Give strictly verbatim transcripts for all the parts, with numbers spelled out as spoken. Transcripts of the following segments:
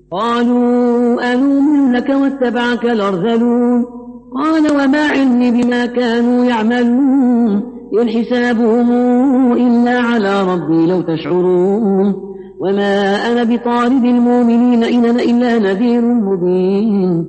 قالوا أنؤمن لك واتبعك الأرذلون قال وما علمي بما كانوا يعملون إن حسابهم إلا على ربي لو تشعرون وما أنا بطارد المؤمنين إن أنا إلا نذير مبين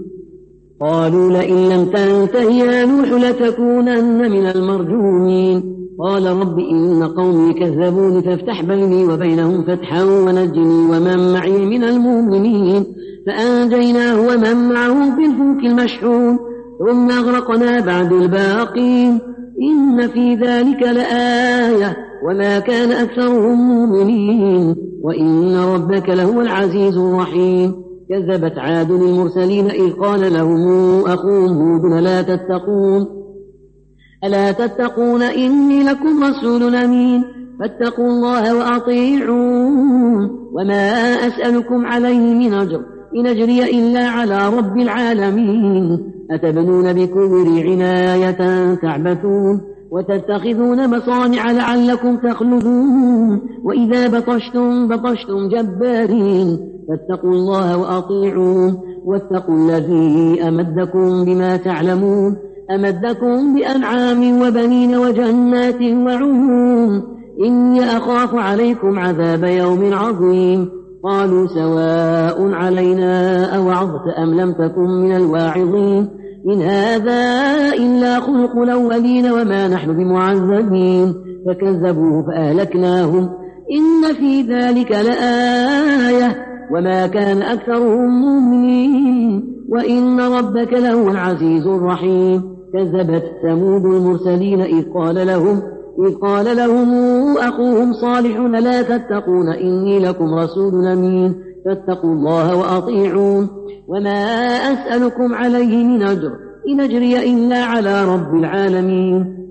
قالوا لئن لم تنته يا نوح لتكونن من المرجومين قال رب إن قومي كذبون فافتح بيني وبينهم فتحا ونجني ومن معي من المؤمنين فأنجيناه ومن معه في الفلك المشحون ثم أغرقنا بعد الباقين إن في ذلك لآية وما كان أكثرهم مؤمنين وإن ربك لهو العزيز الرحيم كذبت عاد المرسلين إذ قال لهم أخوهم هود لا تتقون ألا تتقون إني لكم رسول أمين فاتقوا الله وأطيعون وما أسألكم عليه من أجر إن أجري إلا على رب العالمين أتبنون بكبر عناية تعبثون وتتخذون مصانع لعلكم تخلدون وإذا بطشتم بطشتم جبارين فاتقوا الله وأطيعون واتقوا الذي أمدكم بما تعلمون أمدكم بأنعام وبنين وجنات وعيون إني أخاف عليكم عذاب يوم عظيم قالوا سواء علينا أوعظت أم لم تكن من الواعظين إن هذا إلا خلق الأولين وما نحن بمعذبين فكذبوه فأهلكناهم إن في ذلك لآية وما كان أكثرهم مؤمنين وإن ربك لهو العزيز الرحيم كذبت ثمود المرسلين إذ قال لهم إذ قال لهم أخوهم صالح لا تتقون إني لكم رسول أمين فاتقوا الله وأطيعون وما أسألكم عليه من أجر إن أجري إلا على رب العالمين